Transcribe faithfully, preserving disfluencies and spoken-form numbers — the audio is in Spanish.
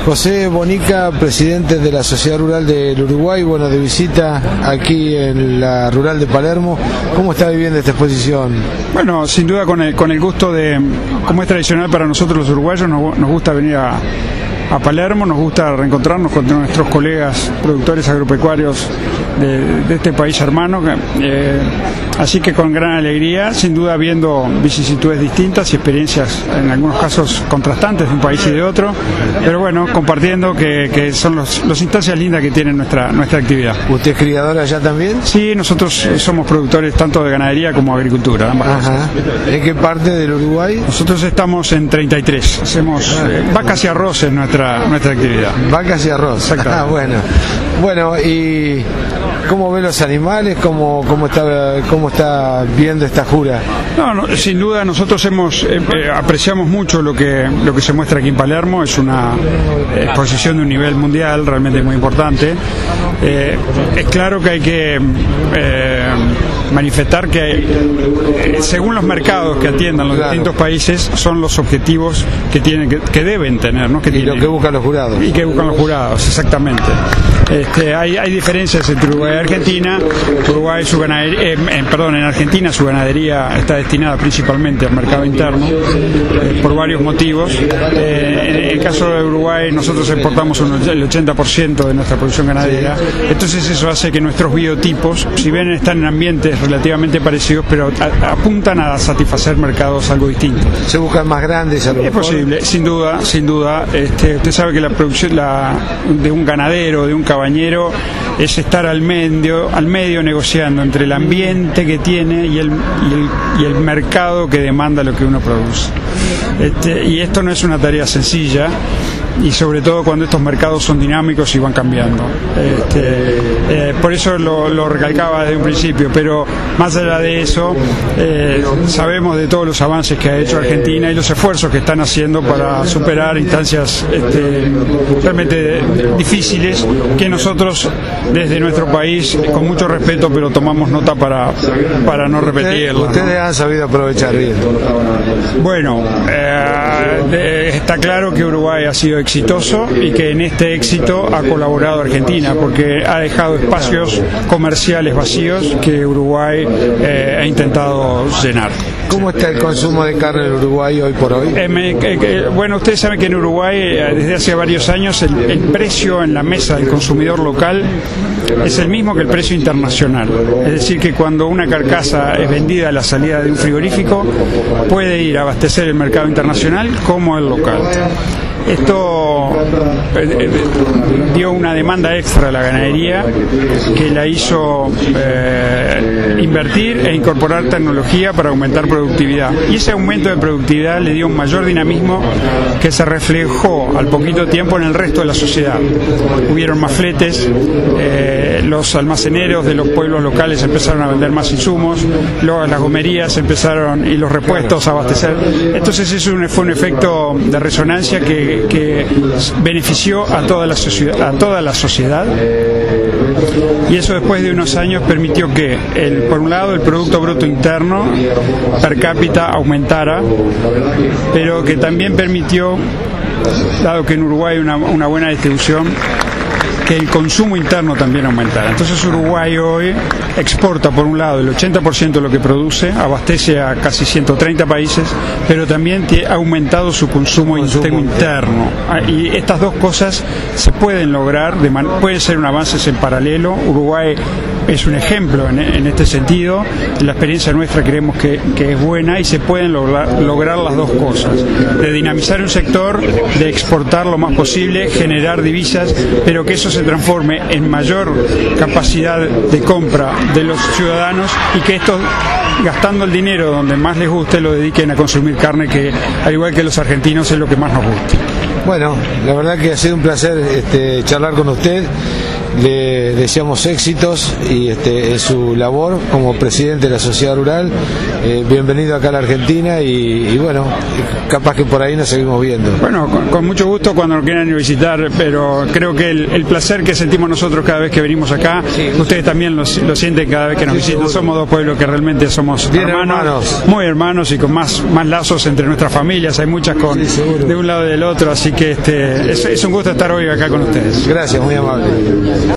José Bonica, presidente de la Sociedad Rural del Uruguay, bueno, de visita aquí en la Rural de Palermo. ¿Cómo está viviendo esta exposición? Bueno, sin duda con el, con el gusto de, como es tradicional para nosotros los uruguayos, nos, nos gusta venir a, a Palermo, nos gusta reencontrarnos con nuestros colegas productores agropecuarios de, de este país hermano, eh, así que con gran alegría, sin duda viendo vicisitudes distintas y experiencias en algunos casos contrastantes de un país y de otro, pero bueno, compartiendo que, que son los, los instancias lindas que tiene nuestra, nuestra actividad. ¿Usted es criador allá también? Sí, nosotros somos productores tanto de ganadería como agricultura, ambas Ajá. cosas. ¿En qué parte del Uruguay? Nosotros estamos en treinta y tres, hacemos eh, vacas y arroz en nuestra, nuestra actividad. Vacas y arroz. Ah, bueno. Bueno, y ¿cómo ve los animales? ¿Cómo, cómo, está, cómo está viendo esta jura? No, no, sin duda nosotros hemos eh, eh, apreciamos mucho lo que lo que se muestra aquí en Palermo. Es una exposición de un nivel mundial realmente muy importante. Eh, es claro que hay que eh, manifestar que eh, según los mercados que atiendan los Claro. distintos países son los objetivos que tienen que, que deben tener, ¿no? Que Y tienen, lo que buscan los jurados. y que buscan los jurados, exactamente. Este, hay, hay diferencias entre Uruguay y Argentina. Uruguay su ganadería, eh, eh, perdón, en Argentina su ganadería está destinada principalmente al mercado interno eh, por varios motivos. Eh, en el caso de Uruguay nosotros exportamos un, el ochenta por ciento de nuestra producción ganadera. Entonces eso hace que nuestros biotipos, si bien están en ambientes relativamente parecidos, pero a, apuntan a satisfacer mercados algo distintos. ¿Se buscan más grandes a lo Es mejor? posible, sin duda, sin duda. Este, usted sabe que la producción la, de un ganadero, de un cabañero, es estar al medio, al medio negociando entre el ambiente que tiene y el, y el, y el mercado que demanda lo que uno produce. Este, y esto no es una tarea sencilla, y sobre todo cuando estos mercados son dinámicos y van cambiando. Este, eh, por eso lo, lo recalcaba desde un principio, pero más allá de eso, eh, sabemos de todos los avances que ha hecho Argentina y los esfuerzos que están haciendo para superar instancias este, realmente difíciles que nosotros desde nuestro país, con mucho respeto, pero tomamos nota para, para no repetirlo. Ustedes, ustedes ¿no? han sabido aprovechar bien. Bueno, eh, de, está claro que Uruguay ha sido exitoso y que en este éxito ha colaborado Argentina, porque ha dejado espacios comerciales vacíos que Uruguay eh, ha intentado llenar. ¿Cómo está el consumo de carne en Uruguay hoy por hoy? Eh, me, eh, eh, bueno, ustedes saben que en Uruguay eh, desde hace varios años el, el precio en la mesa del consumidor local es el mismo que el precio internacional. Es decir, que cuando una carcasa es vendida a la salida de un frigorífico, puede ir a abastecer el mercado internacional como el local. Esto eh, dio una demanda extra a la ganadería que la hizo eh, invertir e incorporar tecnología para aumentar productividad. Y ese aumento de productividad le dio un mayor dinamismo que se reflejó al poquito tiempo en el resto de la sociedad. Hubieron más fletes, eh, los almaceneros de los pueblos locales empezaron a vender más insumos, luego las gomerías empezaron y los repuestos a abastecer. Entonces eso fue un efecto de resonancia que que benefició a toda la sociedad, a toda la sociedad, y eso después de unos años permitió que el, por un lado el Producto Bruto Interno per cápita aumentara, pero que también permitió, dado que en Uruguay hay una, una buena distribución, que el consumo interno también aumentara. Entonces Uruguay hoy exporta por un lado el ochenta por ciento de lo que produce, abastece a casi ciento treinta países, pero también ha aumentado su consumo, consumo interno. Y estas dos cosas se pueden lograr, de man- pueden ser un avance en paralelo. Uruguay es un ejemplo en, en este sentido. La experiencia nuestra creemos que, que es buena y se pueden lograr, lograr las dos cosas, de dinamizar un sector, de exportar lo más posible, generar divisas, pero que eso se transforme en mayor capacidad de compra de los ciudadanos y que estos, gastando el dinero donde más les guste, lo dediquen a consumir carne, que al igual que los argentinos es lo que más nos gusta. Bueno, la verdad que ha sido un placer este, charlar con usted le deseamos éxitos y este, en su labor como presidente de la sociedad rural. Eh, bienvenido acá a la Argentina y, y bueno, capaz que por ahí nos seguimos viendo. Bueno, con, con mucho gusto cuando nos quieran visitar, pero creo que el, el placer que sentimos nosotros cada vez que venimos acá, sí, ustedes también lo, lo sienten cada vez que nos sí, visitan. Seguro. Somos dos pueblos que realmente somos hermanos, hermanos, muy hermanos y con más, más lazos entre nuestras familias. Hay muchas con, sí, de un lado y del otro, así que este, es, es un gusto estar hoy acá con ustedes. Gracias, muy amable.